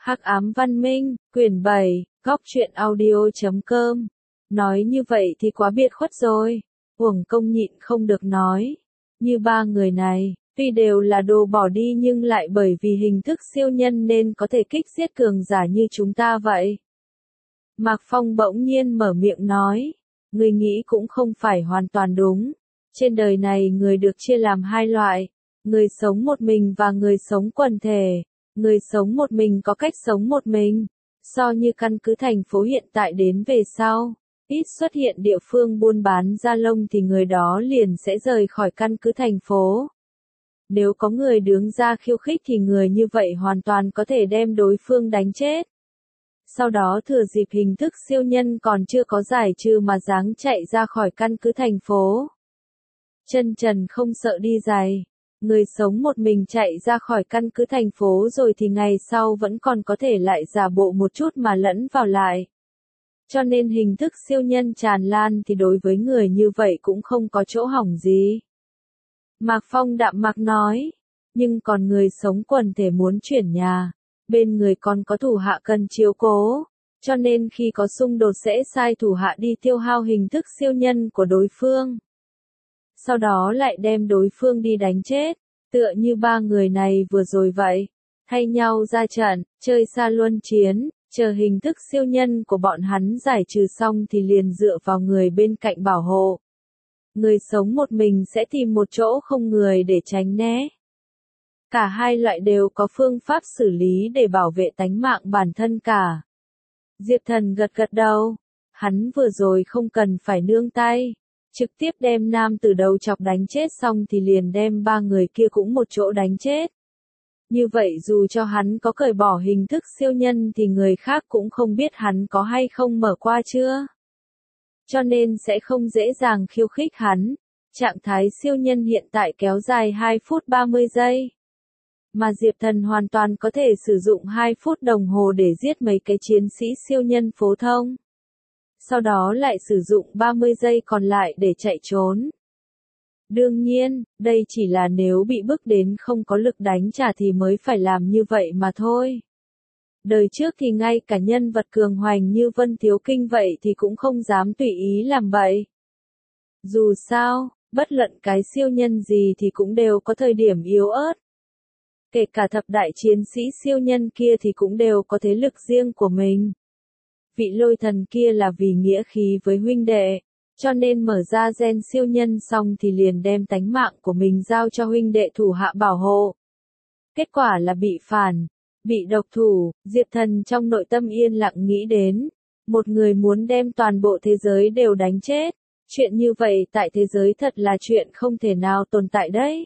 Hắc ám văn minh, quyển 7, góc truyện audio.com. Nói như vậy thì quá biệt khuất rồi. Uổng Công nhịn không được nói. Như ba người này, tuy đều là đồ bỏ đi nhưng lại bởi vì hình thức siêu nhân nên có thể kích giết cường giả như chúng ta vậy. Mạc Phong bỗng nhiên mở miệng nói. Người nghĩ cũng không phải hoàn toàn đúng. Trên đời này người được chia làm hai loại. Người sống một mình và người sống quần thể. Người sống một mình có cách sống một mình. So như căn cứ thành phố hiện tại đến về sau, ít xuất hiện địa phương buôn bán da lông thì người đó liền sẽ rời khỏi căn cứ thành phố. Nếu có người đứng ra khiêu khích thì người như vậy hoàn toàn có thể đem đối phương đánh chết. Sau đó thừa dịp hình thức siêu nhân còn chưa có giải trừ mà giáng chạy ra khỏi căn cứ thành phố. Chân trần không sợ đi giày. Người sống một mình chạy ra khỏi căn cứ thành phố rồi thì ngày sau vẫn còn có thể lại giả bộ một chút mà lẫn vào lại. Cho nên hình thức siêu nhân tràn lan thì đối với người như vậy cũng không có chỗ hỏng gì. Mạc Phong đạm mạc nói, nhưng còn người sống quần thể muốn chuyển nhà, bên người còn có thủ hạ cần chiếu cố, cho nên khi có xung đột sẽ sai thủ hạ đi tiêu hao hình thức siêu nhân của đối phương. Sau đó lại đem đối phương đi đánh chết, tựa như ba người này vừa rồi vậy, thay nhau ra trận, chơi xa luân chiến, chờ hình thức siêu nhân của bọn hắn giải trừ xong thì liền dựa vào người bên cạnh bảo hộ. Người sống một mình sẽ tìm một chỗ không người để tránh né. Cả hai loại đều có phương pháp xử lý để bảo vệ tánh mạng bản thân cả. Diệp Thần gật gật đầu, hắn vừa rồi không cần phải nương tay. Trực tiếp đem nam từ đầu chọc đánh chết xong thì liền đem ba người kia cũng một chỗ đánh chết. Như vậy dù cho hắn có cởi bỏ hình thức siêu nhân thì người khác cũng không biết hắn có hay không mở qua chưa. Cho nên sẽ không dễ dàng khiêu khích hắn. Trạng thái siêu nhân hiện tại kéo dài 2 phút 30 giây. Mà Diệp Thần hoàn toàn có thể sử dụng 2 phút đồng hồ để giết mấy cái chiến sĩ siêu nhân phổ thông. Sau đó lại sử dụng 30 giây còn lại để chạy trốn. Đương nhiên, đây chỉ là nếu bị bức đến không có lực đánh trả thì mới phải làm như vậy mà thôi. Đời trước thì ngay cả nhân vật cường hoành như Vân Thiếu Kinh vậy thì cũng không dám tùy ý làm vậy. Dù sao, bất luận cái siêu nhân gì thì cũng đều có thời điểm yếu ớt. Kể cả thập đại chiến sĩ siêu nhân kia thì cũng đều có thế lực riêng của mình. Vị Lôi Thần kia là vì nghĩa khí với huynh đệ, cho nên mở ra gen siêu nhân xong thì liền đem tánh mạng của mình giao cho huynh đệ thủ hạ bảo hộ. Kết quả là bị phản, bị độc thủ. Diệp Thần trong nội tâm yên lặng nghĩ đến, một người muốn đem toàn bộ thế giới đều đánh chết, chuyện như vậy tại thế giới thật là chuyện không thể nào tồn tại đấy.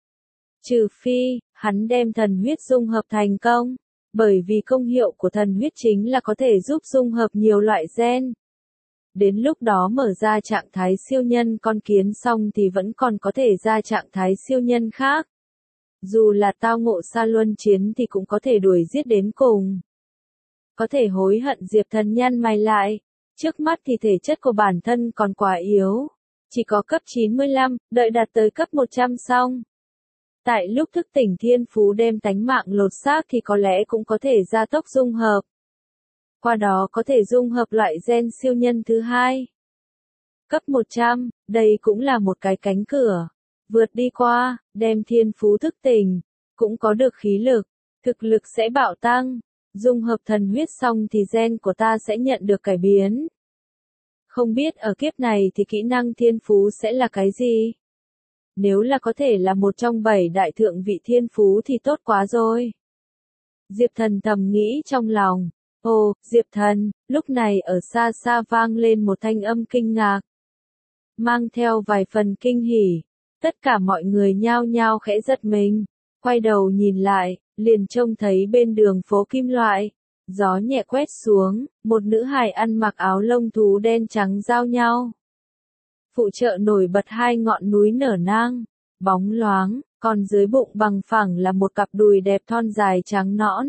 Trừ phi, hắn đem thần huyết dung hợp thành công. Bởi vì công hiệu của thần huyết chính là có thể giúp dung hợp nhiều loại gen. Đến lúc đó mở ra trạng thái siêu nhân con kiến xong thì vẫn còn có thể ra trạng thái siêu nhân khác. Dù là tao ngộ xa luân chiến thì cũng có thể đuổi giết đến cùng. Có thể hối hận. Diệp Thần nhăn mày lại. Trước mắt thì thể chất của bản thân còn quá yếu. Chỉ có cấp 95, đợi đạt tới cấp 100 xong. Tại lúc thức tỉnh thiên phú đem tánh mạng lột xác thì có lẽ cũng có thể gia tốc dung hợp. Qua đó có thể dung hợp loại gen siêu nhân thứ hai. Cấp 100, đây cũng là một cái cánh cửa. Vượt đi qua, đem thiên phú thức tỉnh, cũng có được khí lực, thực lực sẽ bạo tăng. Dung hợp thần huyết xong thì gen của ta sẽ nhận được cải biến. Không biết ở kiếp này thì kỹ năng thiên phú sẽ là cái gì? Nếu là có thể là một trong 7 đại thượng vị thiên phú thì tốt quá rồi. Diệp Thần thầm nghĩ trong lòng. Ồ, Diệp Thần, lúc này ở xa xa vang lên một thanh âm kinh ngạc. Mang theo vài phần kinh hỉ. Tất cả mọi người nhao nhao khẽ giật mình. Quay đầu nhìn lại, liền trông thấy bên đường phố kim loại. Gió nhẹ quét xuống, một nữ hài ăn mặc áo lông thú đen trắng giao nhau. Phụ trợ nổi bật hai ngọn núi nở nang, bóng loáng, còn dưới bụng bằng phẳng là một cặp đùi đẹp thon dài trắng nõn.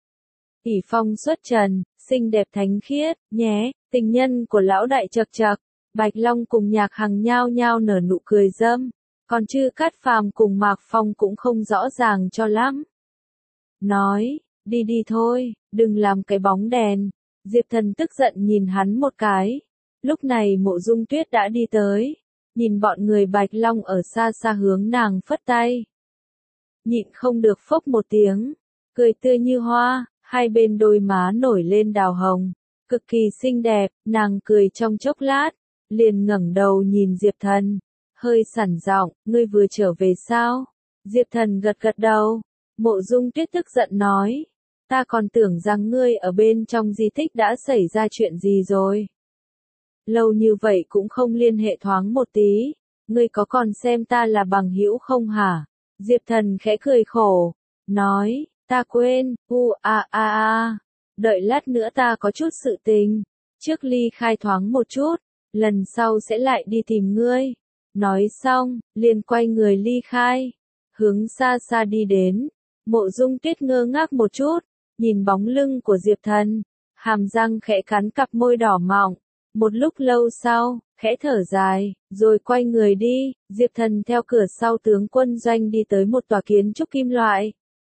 Ỷ phong xuất trần, xinh đẹp thánh khiết, nhé, tình nhân của lão đại chậc chậc. Bạch Long cùng Nhạc Hằng nhao nhao nở nụ cười dâm, còn Chư Cát Phàm cùng Mạc Phong cũng không rõ ràng cho lắm. Nói, Đi đi thôi, đừng làm cái bóng đèn. Diệp Thần tức giận nhìn hắn một cái. Lúc này Mộ Dung Tuyết đã đi tới, nhìn bọn người Bạch Long ở xa xa hướng nàng phất tay. Nhịn không được phốc một tiếng, cười tươi như hoa, hai bên đôi má nổi lên đào hồng, cực kỳ xinh đẹp, nàng cười trong chốc lát, liền ngẩng đầu nhìn Diệp Thần, hơi sẵn giọng, ngươi vừa trở về sao? Diệp Thần gật gật đầu, Mộ Dung Tuyết tức giận nói, ta còn tưởng rằng ngươi ở bên trong di tích đã xảy ra chuyện gì rồi. Lâu như vậy cũng không liên hệ thoáng một tí, ngươi có còn xem ta là bằng hữu không hả? Diệp Thần khẽ cười khổ, nói, ta quên, đợi lát nữa ta có chút sự tình, trước ly khai thoáng một chút, lần sau sẽ lại đi tìm ngươi. Nói xong, liền quay người ly khai, hướng xa xa đi đến. Mộ Dung Tuyết ngơ ngác một chút, nhìn bóng lưng của Diệp Thần, hàm răng khẽ cắn cặp môi đỏ mọng. Một lúc lâu sau, khẽ thở dài, rồi quay người đi. Diệp Thần theo cửa sau tướng quân doanh đi tới một tòa kiến trúc kim loại.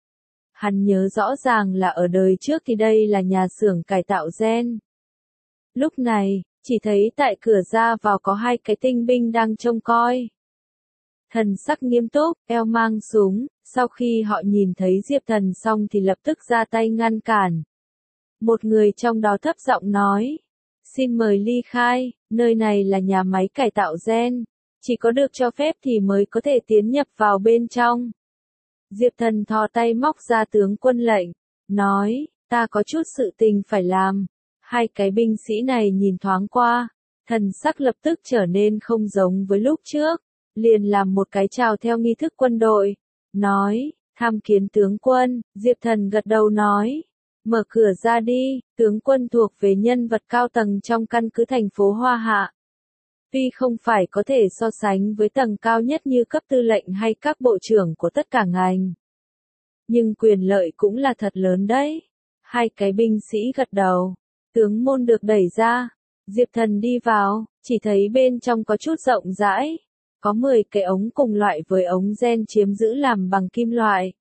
Hắn nhớ rõ ràng là ở đời trước thì đây là nhà xưởng cải tạo gen. Lúc này, chỉ thấy tại cửa ra vào có hai cái tinh binh đang trông coi. Thần sắc nghiêm túc, eo mang súng, sau khi họ nhìn thấy Diệp Thần xong thì lập tức ra tay ngăn cản. Một người trong đó thấp giọng nói, xin mời ly khai, nơi này là nhà máy cải tạo gen, chỉ có được cho phép thì mới có thể tiến nhập vào bên trong. Diệp Thần thò tay móc ra tướng quân lệnh, nói, ta có chút sự tình phải làm. Hai cái binh sĩ này nhìn thoáng qua, thần sắc lập tức trở nên không giống với lúc trước, liền làm một cái chào theo nghi thức quân đội, nói, tham kiến tướng quân. Diệp Thần gật đầu nói, mở cửa ra đi. Tướng quân thuộc về nhân vật cao tầng trong căn cứ thành phố Hoa Hạ. Tuy không phải có thể so sánh với tầng cao nhất như cấp tư lệnh hay các bộ trưởng của tất cả ngành, nhưng quyền lợi cũng là thật lớn đấy. Hai cái binh sĩ gật đầu, tướng môn được đẩy ra, Diệp Thần đi vào, chỉ thấy bên trong có chút rộng rãi, có 10 cái ống cùng loại với ống gen chiếm giữ làm bằng kim loại.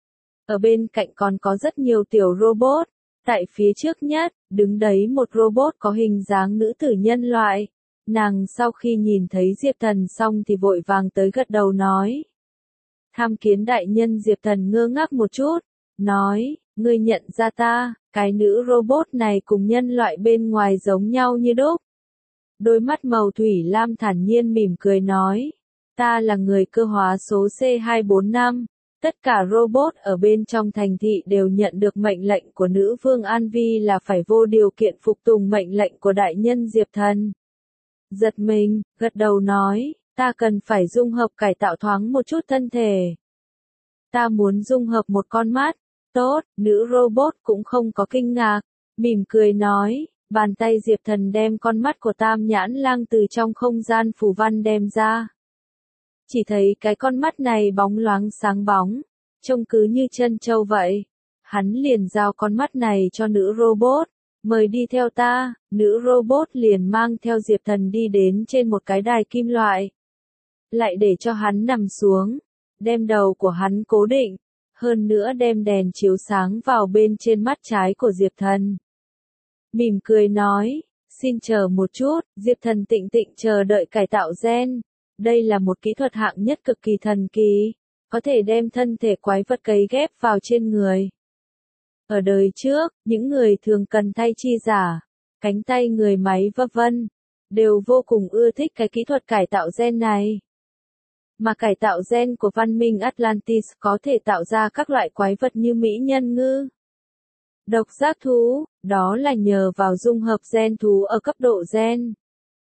Ở bên cạnh còn có rất nhiều tiểu robot, tại phía trước nhất, đứng đấy một robot có hình dáng nữ tử nhân loại. Nàng sau khi nhìn thấy Diệp Thần xong thì vội vàng tới gật đầu nói. Tham kiến đại nhân. Diệp Thần ngơ ngác một chút, nói, ngươi nhận ra ta, cái nữ robot này cùng nhân loại bên ngoài giống nhau như đúc. Đôi mắt màu thủy lam thản nhiên mỉm cười nói, ta là người cơ hóa số C245, tất cả robot ở bên trong thành thị đều nhận được mệnh lệnh của nữ vương An Vi là phải vô điều kiện phục tùng mệnh lệnh của đại nhân Diệp Thần. Giật mình, gật đầu nói, ta cần phải dung hợp cải tạo thoáng một chút thân thể. Ta muốn dung hợp một con mắt. Tốt, nữ robot cũng không có kinh ngạc, mỉm cười nói, bàn tay Diệp Thần đem con mắt của Tam Nhãn Lang từ trong không gian phù văn đem ra. Chỉ thấy cái con mắt này bóng loáng sáng bóng, trông cứ như chân châu vậy. Hắn liền giao con mắt này cho nữ robot, mời đi theo ta. Nữ robot liền mang theo Diệp Thần đi đến trên một cái đài kim loại. Lại để cho hắn nằm xuống, đem đầu của hắn cố định, hơn nữa đem đèn chiếu sáng vào bên trên mắt trái của Diệp Thần. Mỉm cười nói, xin chờ một chút. Diệp Thần tĩnh tĩnh chờ đợi cải tạo gen. Đây là một kỹ thuật hạng nhất cực kỳ thần kỳ, có thể đem thân thể quái vật cấy ghép vào trên người. Ở đời trước, những người thường cần thay chi giả, cánh tay người máy vân vân, đều vô cùng ưa thích cái kỹ thuật cải tạo gen này. Mà cải tạo gen của văn minh Atlantis có thể tạo ra các loại quái vật như mỹ nhân ngư, độc giác thú, đó là nhờ vào dung hợp gen thú ở cấp độ gen.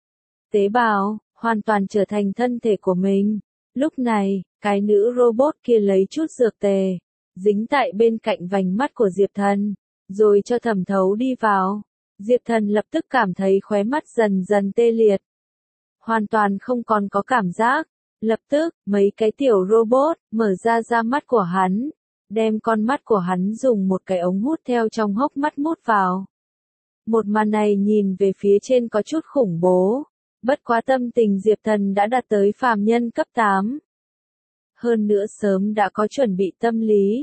Tế bào, hoàn toàn trở thành thân thể của mình. Lúc này, cái nữ robot kia lấy chút dược tề, dính tại bên cạnh vành mắt của Diệp Thần, rồi cho thẩm thấu đi vào. Diệp Thần lập tức cảm thấy khóe mắt dần dần tê liệt. Hoàn toàn không còn có cảm giác. Lập tức, mấy cái tiểu robot mở ra mắt của hắn, đem con mắt của hắn dùng một cái ống hút theo trong hốc mắt mút vào. Một màn này nhìn về phía trên có chút khủng bố, bất quá tâm tình Diệp Thần đã đạt tới phàm nhân cấp 8. Hơn nữa sớm đã có chuẩn bị tâm lý,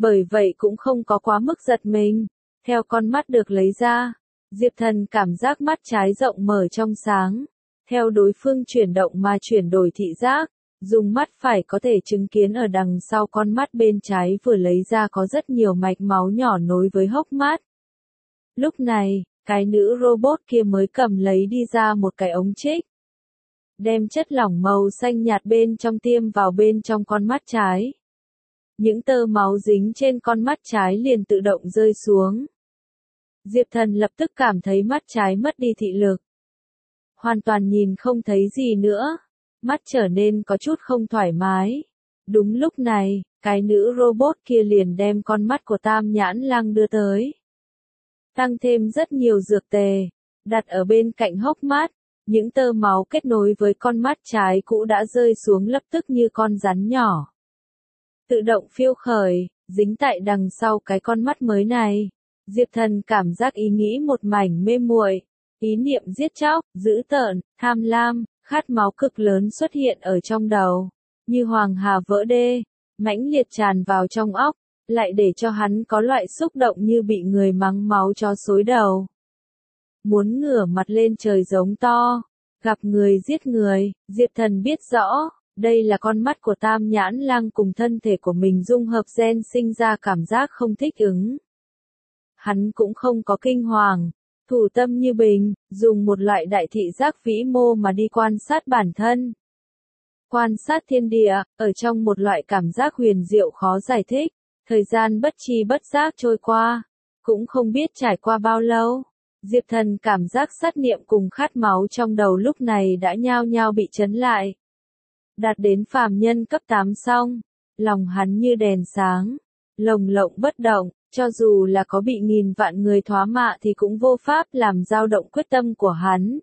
bởi vậy cũng không có quá mức giật mình. Theo con mắt được lấy ra, Diệp Thần cảm giác mắt trái rộng mở trong sáng. Theo đối phương chuyển động mà chuyển đổi thị giác, dùng mắt phải có thể chứng kiến ở đằng sau con mắt bên trái vừa lấy ra có rất nhiều mạch máu nhỏ nối với hốc mắt. Lúc này, cái nữ robot kia mới cầm lấy đi ra một cái ống trích. Đem chất lỏng màu xanh nhạt bên trong tiêm vào bên trong con mắt trái. Những tơ máu dính trên con mắt trái liền tự động rơi xuống. Diệp Thần lập tức cảm thấy mắt trái mất đi thị lực. Hoàn toàn nhìn không thấy gì nữa. Mắt trở nên có chút không thoải mái. Đúng lúc này, cái nữ robot kia liền đem con mắt của Tam Nhãn Lang đưa tới. Tăng thêm rất nhiều dược tề, đặt ở bên cạnh hốc mắt. Những tơ máu kết nối với con mắt trái cũ đã rơi xuống lập tức như con rắn nhỏ. Tự động phiêu khởi, dính tại đằng sau cái con mắt mới này. Diệp Thần cảm giác ý nghĩ một mảnh mê muội, ý niệm giết chóc, dữ tợn, tham lam, khát máu cực lớn xuất hiện ở trong đầu, như hoàng hà vỡ đê, mãnh liệt tràn vào trong óc, lại để cho hắn có loại xúc động như bị người mắng máu cho xối đầu. Muốn ngửa mặt lên trời giống to, gặp người giết người, Diệp Thần biết rõ, đây là con mắt của Tam Nhãn Lang cùng thân thể của mình dung hợp gen sinh ra cảm giác không thích ứng. Hắn cũng không có kinh hoàng, thủ tâm như bình, dùng một loại đại thị giác vĩ mô mà đi quan sát bản thân. Quan sát thiên địa, ở trong một loại cảm giác huyền diệu khó giải thích, thời gian bất tri bất giác trôi qua, cũng không biết trải qua bao lâu. Diệp Thần cảm giác sát niệm cùng khát máu trong đầu lúc này đã nhao nhao bị chấn lại. Đạt đến phàm nhân cấp 8 xong, lòng hắn như đèn sáng, lồng lộng bất động, cho dù là có bị nghìn vạn người thoá mạ thì cũng vô pháp làm dao động quyết tâm của hắn.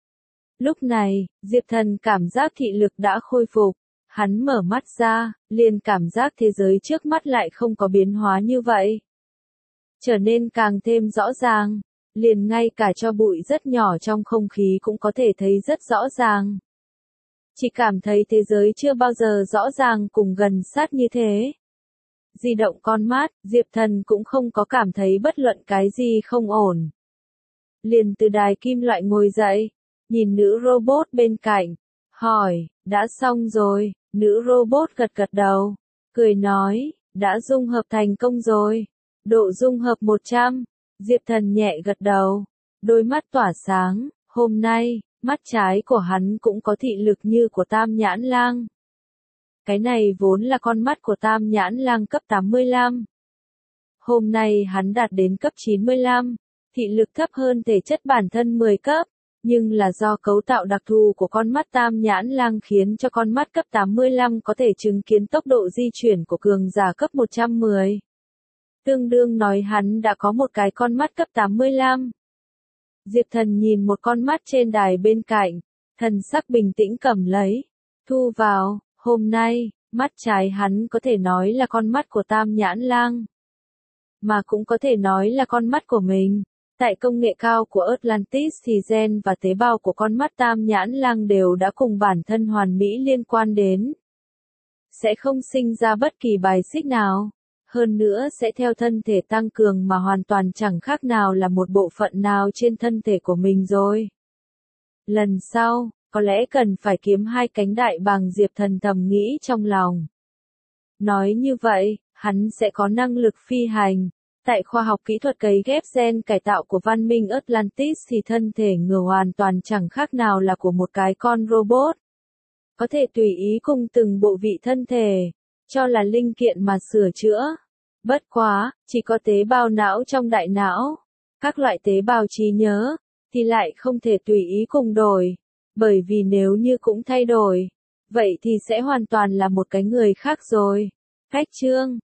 Lúc này, Diệp Thần cảm giác thị lực đã khôi phục, hắn mở mắt ra, liền cảm giác thế giới trước mắt lại không có biến hóa như vậy. Trở nên càng thêm rõ ràng, liền ngay cả cho bụi rất nhỏ trong không khí cũng có thể thấy rất rõ ràng. Chỉ cảm thấy thế giới chưa bao giờ rõ ràng cùng gần sát như thế. Di động con mắt, Diệp Thần cũng không có cảm thấy bất luận cái gì không ổn. Liền từ đài kim loại ngồi dậy, nhìn nữ robot bên cạnh, hỏi, đã xong rồi, nữ robot gật gật đầu, cười nói, đã dung hợp thành công rồi, độ dung hợp 100, Diệp Thần nhẹ gật đầu, đôi mắt tỏa sáng, hôm nay, mắt trái của hắn cũng có thị lực như của Tam Nhãn Lang. Cái này vốn là con mắt của Tam Nhãn Lang cấp 85. Hôm nay hắn đạt đến cấp 95, thị lực thấp hơn thể chất bản thân 10 cấp, nhưng là do cấu tạo đặc thù của con mắt Tam Nhãn Lang khiến cho con mắt cấp 85 có thể chứng kiến tốc độ di chuyển của cường giả cấp 110. Tương đương nói hắn đã có một cái con mắt cấp 85. Diệp Thần nhìn một con mắt trên đài bên cạnh, thần sắc bình tĩnh cầm lấy, thu vào, hôm nay, mắt trái hắn có thể nói là con mắt của Tam Nhãn Lang, mà cũng có thể nói là con mắt của mình. Tại công nghệ cao của Atlantis thì gen và tế bào của con mắt Tam Nhãn Lang đều đã cùng bản thân hoàn mỹ liên quan đến. Sẽ không sinh ra bất kỳ bài xích nào. Hơn nữa sẽ theo thân thể tăng cường mà hoàn toàn chẳng khác nào là một bộ phận nào trên thân thể của mình rồi. Lần sau, có lẽ cần phải kiếm hai cánh đại bàng, Diệp Thần thầm nghĩ trong lòng. Nói như vậy, hắn sẽ có năng lực phi hành. Tại khoa học kỹ thuật cấy ghép gen cải tạo của văn minh Atlantis thì thân thể người hoàn toàn chẳng khác nào là của một cái con robot. Có thể tùy ý cùng từng bộ vị thân thể, cho là linh kiện mà sửa chữa. Bất quá, chỉ có tế bào não trong đại não, các loại tế bào trí nhớ, thì lại không thể tùy ý cùng đổi. Bởi vì nếu như cũng thay đổi, vậy thì sẽ hoàn toàn là một cái người khác rồi. Cách chương